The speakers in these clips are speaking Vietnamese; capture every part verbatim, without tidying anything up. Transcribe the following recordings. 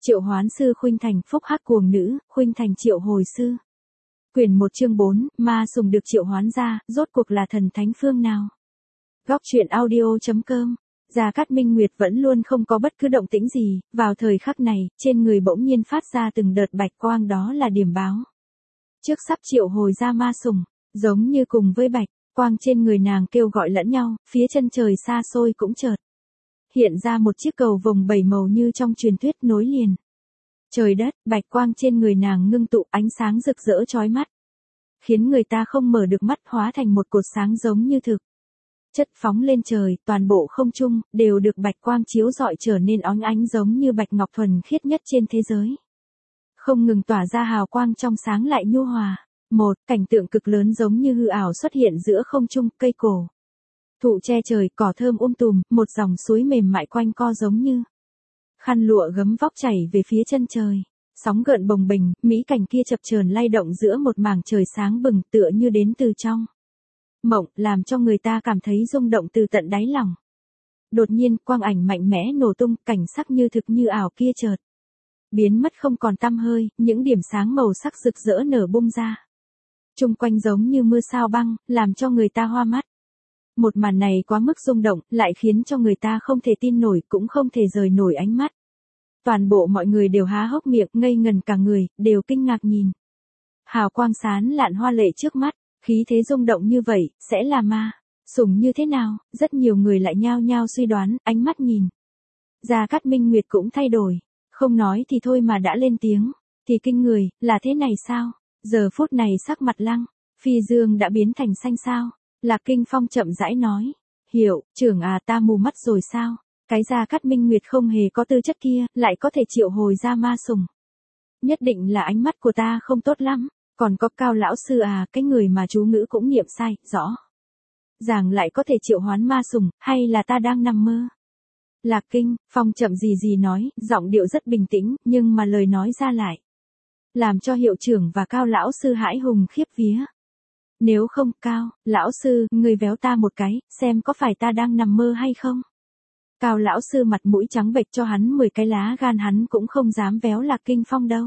Triệu hoán sư Khuynh Thành phúc hắc cuồng nữ, Khuynh Thành triệu hồi sư. Quyển một chương bốn, ma sùng được triệu hoán ra, rốt cuộc là thần thánh phương nào? Góc truyện audio.com. Gia Cát Minh Nguyệt vẫn luôn không có bất cứ động tĩnh gì, vào thời khắc này, trên người bỗng nhiên phát ra từng đợt bạch quang, đó là điểm báo. Trước sắp triệu hồi ra ma sùng, giống như cùng với bạch quang trên người nàng kêu gọi lẫn nhau, phía chân trời xa xôi cũng chợt hiện ra một chiếc cầu vồng bảy màu như trong truyền thuyết nối liền. Trời đất, bạch quang trên người nàng ngưng tụ, ánh sáng rực rỡ chói mắt, khiến người ta không mở được mắt, hóa thành một cột sáng giống như thực chất phóng lên trời, toàn bộ không trung đều được bạch quang chiếu rọi trở nên óng ánh giống như bạch ngọc thuần khiết nhất trên thế giới. Không ngừng tỏa ra hào quang trong sáng lại nhu hòa. Một cảnh tượng cực lớn giống như hư ảo xuất hiện giữa không trung, cây cổ thụ che trời, cỏ thơm um tùm, một dòng suối mềm mại quanh co giống như khăn lụa gấm vóc chảy về phía chân trời. Sóng gợn bồng bềnh, mỹ cảnh kia chập chờn lay động giữa một mảng trời sáng bừng, tựa như đến từ trong mộng, làm cho người ta cảm thấy rung động từ tận đáy lòng. Đột nhiên, quang ảnh mạnh mẽ nổ tung, cảnh sắc như thực như ảo kia chợt biến mất không còn tăm hơi, những điểm sáng màu sắc rực rỡ nở bung ra. Chung quanh giống như mưa sao băng, làm cho người ta hoa mắt. Một màn này quá mức rung động, lại khiến cho người ta không thể tin nổi, cũng không thể rời nổi ánh mắt. Toàn bộ mọi người đều há hốc miệng, ngây ngần cả người, đều kinh ngạc nhìn. Hào quang sáng lạn hoa lệ trước mắt, khí thế rung động như vậy, sẽ là ma sùng như thế nào? Rất nhiều người lại nhao nhao suy đoán, ánh mắt nhìn Gia Cát Minh Nguyệt cũng thay đổi, không nói thì thôi mà đã lên tiếng, thì kinh người, là thế này sao? Giờ phút này sắc mặt Lăng Phi Dương đã biến thành xanh xao. Lạc Kinh Phong chậm rãi nói, Hiệu trưởng à, ta mù mắt rồi sao? Cái Gia Cát Minh Nguyệt không hề có tư chất kia, lại có thể triệu hồi ra ma sùng. Nhất định là ánh mắt của ta không tốt lắm. Còn có Cao lão sư à, cái người mà chú ngữ cũng niệm sai, rõ ràng lại có thể triệu hoán ma sùng, hay là ta đang nằm mơ? Lạc Kinh Phong chậm gì gì nói, giọng điệu rất bình tĩnh, nhưng mà lời nói ra lại làm cho hiệu trưởng và Cao lão sư hãi hùng khiếp vía. Nếu không, Cao lão sư, người véo ta một cái, xem có phải ta đang nằm mơ hay không? Cao lão sư mặt mũi trắng bệch, cho hắn mười cái lá gan hắn cũng không dám véo Lạc Kinh Phong đâu.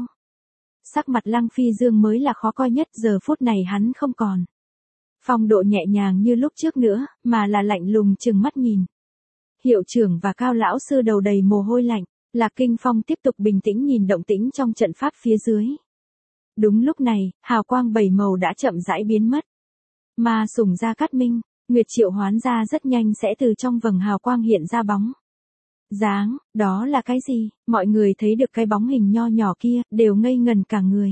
Sắc mặt Lăng Phi Dương mới là khó coi nhất, giờ phút này hắn không còn phong độ nhẹ nhàng như lúc trước nữa, mà là lạnh lùng trừng mắt nhìn hiệu trưởng và Cao lão sư đầu đầy mồ hôi lạnh. Lạc Kinh Phong tiếp tục bình tĩnh nhìn động tĩnh trong trận pháp phía dưới. Đúng lúc này, hào quang bảy màu đã chậm rãi biến mất. Ma sùng Gia Cát Minh Nguyệt triệu hoán ra rất nhanh sẽ từ trong vầng hào quang hiện ra bóng dáng, đó là cái gì? Mọi người thấy được cái bóng hình nho nhỏ kia, đều ngây ngần cả người.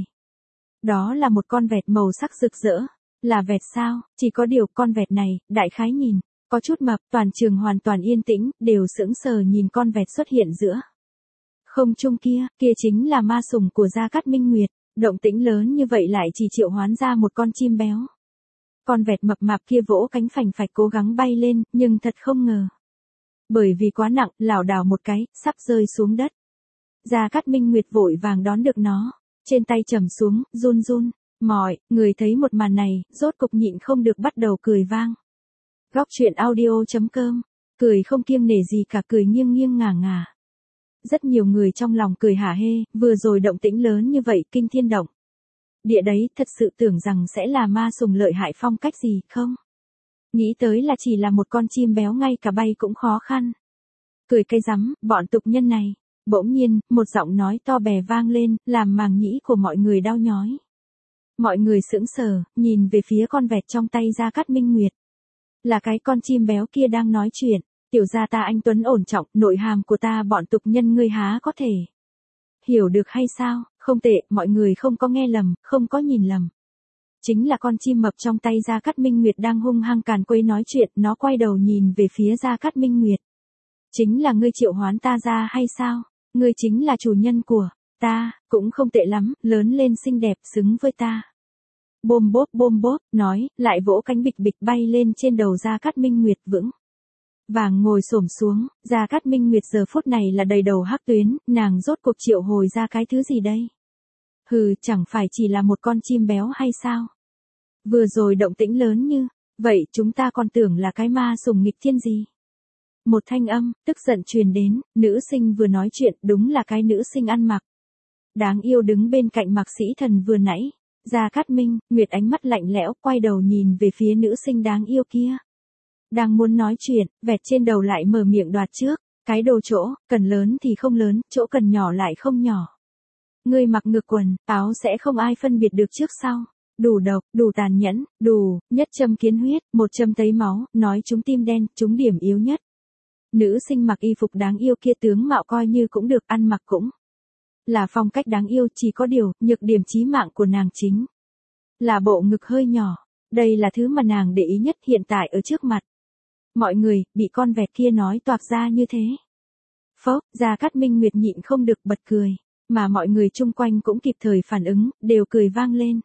Đó là một con vẹt màu sắc rực rỡ. Là vẹt sao? Chỉ có điều con vẹt này, đại khái nhìn có chút mập, toàn trường hoàn toàn yên tĩnh, đều sững sờ nhìn con vẹt xuất hiện giữa không trung kia, kia chính là ma sùng của Gia Cát Minh Nguyệt. Động tĩnh lớn như vậy lại chỉ triệu hoán ra một con chim béo. Con vẹt mập mạp kia vỗ cánh phành phạch cố gắng bay lên, nhưng thật không ngờ. Bởi vì quá nặng, lảo đảo một cái, sắp rơi xuống đất. Gia Cát Minh Nguyệt vội vàng đón được nó, trên tay trầm xuống, run run. Mọi người thấy một màn này, rốt cục nhịn không được bắt đầu cười vang. Góc truyện audio.com, cười không kiêng nể gì cả, cười nghiêng nghiêng ngả ngả. Rất nhiều người trong lòng cười hả hê, vừa rồi động tĩnh lớn như vậy, kinh thiên động địa đấy, thật sự tưởng rằng sẽ là ma sùng lợi hại phong cách gì không? Nghĩ tới là chỉ là một con chim béo, ngay cả bay cũng khó khăn. Cười cái rắm, bọn tục nhân này. Bỗng nhiên, một giọng nói to bè vang lên, làm màng nhĩ của mọi người đau nhói. Mọi người sững sờ, nhìn về phía con vẹt trong tay Gia Cát Minh Nguyệt. Là cái con chim béo kia đang nói chuyện. Tiểu gia ta anh tuấn ổn trọng, nội hàm của ta bọn tục nhân ngươi há có thể hiểu được hay sao? Không tệ, mọi người không có nghe lầm, không có nhìn lầm. Chính là con chim mập trong tay Gia Cát Minh Nguyệt đang hung hăng càn quấy nói chuyện, nó quay đầu nhìn về phía Gia Cát Minh Nguyệt. Chính là ngươi triệu hoán ta ra hay sao? Ngươi chính là chủ nhân của ta, cũng không tệ lắm, lớn lên xinh đẹp, xứng với ta. Bôm bốp bôm bốp, nói, lại vỗ cánh bịch bịch bay lên trên đầu Gia Cát Minh Nguyệt vững vàng ngồi xổm xuống. Gia Cát Minh Nguyệt giờ phút này là đầy đầu hắc tuyến, nàng rốt cuộc triệu hồi ra cái thứ gì đây? Hừ, chẳng phải chỉ là một con chim béo hay sao? Vừa rồi động tĩnh lớn như vậy, chúng ta còn tưởng là cái ma sùng nghịch thiên gì. một thanh âm, tức giận truyền đến, nữ sinh vừa nói chuyện, đúng là cái nữ sinh ăn mặc đáng yêu đứng bên cạnh Mạc Sĩ Thần vừa nãy. Gia Cát Minh, Nguyệt ánh mắt lạnh lẽo, quay đầu nhìn về phía nữ sinh đáng yêu kia. Đang muốn nói chuyện, vẹt trên đầu lại mở miệng đoạt trước, cái đồ chỗ, cần lớn thì không lớn, chỗ cần nhỏ lại không nhỏ. Ngươi mặc ngực quần, áo sẽ không ai phân biệt được trước sau. Đủ độc, đủ tàn nhẫn, đủ, nhất châm kiến huyết, một châm tấy máu, nói chúng tim đen, chúng điểm yếu nhất. Nữ sinh mặc y phục đáng yêu kia tướng mạo coi như cũng được, ăn mặc cũng là phong cách đáng yêu, chỉ có điều, nhược điểm chí mạng của nàng chính là bộ ngực hơi nhỏ. Đây là thứ mà nàng để ý nhất hiện tại ở trước mặt mọi người, bị con vẹt kia nói toạc ra như thế. Phốc, Gia Cát Minh Nguyệt nhịn không được bật cười, mà mọi người chung quanh cũng kịp thời phản ứng, đều cười vang lên.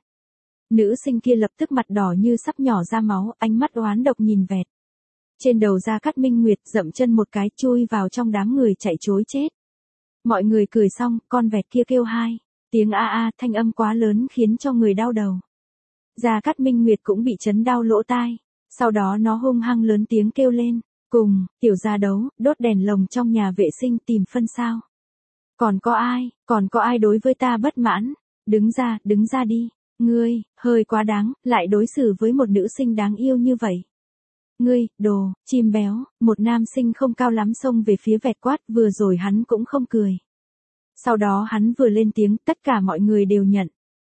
Nữ sinh kia lập tức mặt đỏ như sắp nhỏ ra máu, ánh mắt oán độc nhìn vẹt. Trên đầu Gia Cát Minh Nguyệt dậm chân một cái chui vào trong đám người chạy trối chết. Mọi người cười xong, con vẹt kia kêu hai tiếng a a, thanh âm quá lớn khiến cho người đau đầu. Gia Cát Minh Nguyệt cũng bị chấn đau lỗ tai, sau đó nó hung hăng lớn tiếng kêu lên, cùng, tiểu gia đấu, đốt đèn lồng trong nhà vệ sinh tìm phân sao. Còn có ai, còn có ai đối với ta bất mãn, đứng ra, đứng ra đi, ngươi, hơi quá đáng, lại đối xử với một nữ sinh đáng yêu như vậy. Ngươi, đồ, chim béo, một nam sinh không cao lắm xông về phía vẹt quát, vừa rồi hắn cũng không cười. Sau đó hắn vừa lên tiếng, tất cả mọi người đều nhận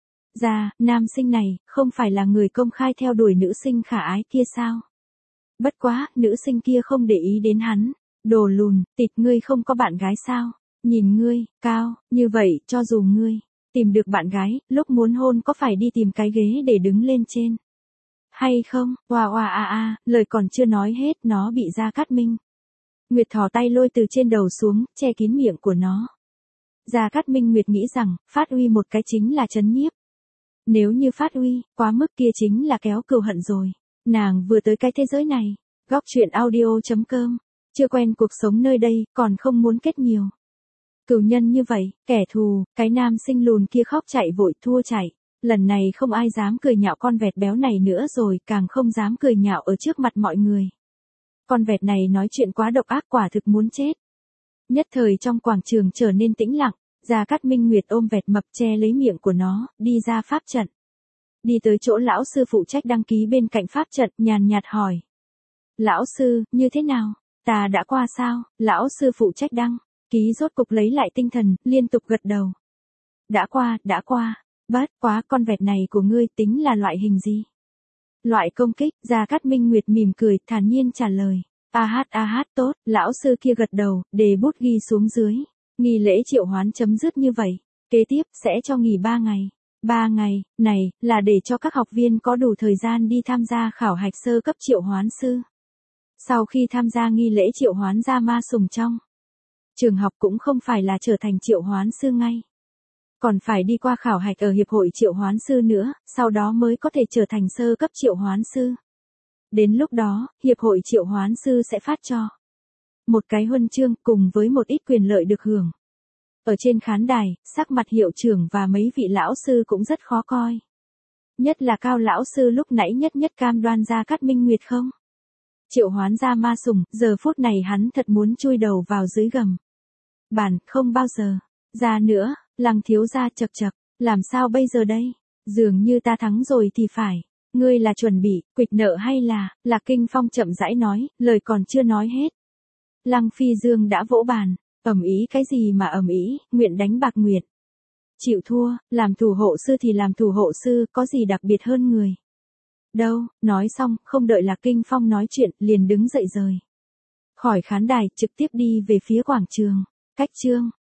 ra, nam sinh này, không phải là người công khai theo đuổi nữ sinh khả ái kia sao? Bất quá, nữ sinh kia không để ý đến hắn, đồ lùn, tịt, ngươi không có bạn gái sao? Nhìn ngươi, cao, như vậy, cho dù ngươi tìm được bạn gái, lúc muốn hôn có phải đi tìm cái ghế để đứng lên trên? Hay không? Oa oa a a, lời còn chưa nói hết, nó bị Gia Cát Minh Nguyệt thò tay lôi từ trên đầu xuống, che kín miệng của nó. Gia Cát Minh Nguyệt nghĩ rằng, phát uy một cái chính là trấn nhiếp. Nếu như phát uy, quá mức kia chính là kéo cừu hận rồi. Nàng vừa tới cái thế giới này, góc truyện audio chấm com, chưa quen cuộc sống nơi đây, còn không muốn kết nhiều cừu nhân như vậy, kẻ thù, cái nam sinh lùn kia khóc chạy vội thua chạy. Lần này không ai dám cười nhạo con vẹt béo này nữa rồi, càng không dám cười nhạo ở trước mặt mọi người. Con vẹt này nói chuyện quá độc ác, quả thực muốn chết. Nhất thời trong quảng trường trở nên tĩnh lặng, Gia Cát Minh Nguyệt ôm vẹt mập che lấy miệng của nó, đi ra pháp trận. Đi tới chỗ lão sư phụ trách đăng ký bên cạnh pháp trận, nhàn nhạt hỏi. Lão sư, như thế nào? Ta đã qua sao? Lão sư phụ trách đăng ký rốt cục lấy lại tinh thần, liên tục gật đầu. Đã qua, đã qua. Bát quá, con vẹt này của ngươi tính là loại hình gì? Loại công kích, Gia Cát Minh Nguyệt mỉm cười, thản nhiên trả lời. A hát a hát tốt, lão sư kia gật đầu, đề bút ghi xuống dưới. Nghi lễ triệu hoán chấm dứt như vậy. Kế tiếp, sẽ cho nghỉ ba ngày. ba ngày, này, là để cho các học viên có đủ thời gian đi tham gia khảo hạch sơ cấp triệu hoán sư. Sau khi tham gia nghi lễ triệu hoán ra ma sùng trong trường học cũng không phải là trở thành triệu hoán sư ngay. Còn phải đi qua khảo hạch ở Hiệp hội Triệu Hoán Sư nữa, sau đó mới có thể trở thành sơ cấp Triệu Hoán Sư. Đến lúc đó, Hiệp hội Triệu Hoán Sư sẽ phát cho một cái huân chương cùng với một ít quyền lợi được hưởng. Ở trên khán đài, sắc mặt hiệu trưởng và mấy vị lão sư cũng rất khó coi. Nhất là Cao lão sư lúc nãy nhất nhất cam đoan Gia Cát Minh Nguyệt không triệu hoán ra ma sùng, giờ phút này hắn thật muốn chui đầu vào dưới gầm bàn, không bao giờ ra nữa. Lăng thiếu gia chậc chậc, làm sao bây giờ đây? Dường như ta thắng rồi thì phải. Ngươi là chuẩn bị, quỵt nợ hay là, Lạc Kinh Phong chậm rãi nói, lời còn chưa nói hết. Lăng Phi Dương đã vỗ bàn, ầm ĩ cái gì mà ầm ĩ, nguyện đánh bạc nguyệt. Chịu thua, làm thủ hộ sư thì làm thủ hộ sư, có gì đặc biệt hơn người. Đâu, nói xong, không đợi Lạc Kinh Phong nói chuyện, liền đứng dậy rời khỏi khán đài, trực tiếp đi về phía quảng trường. Cách chương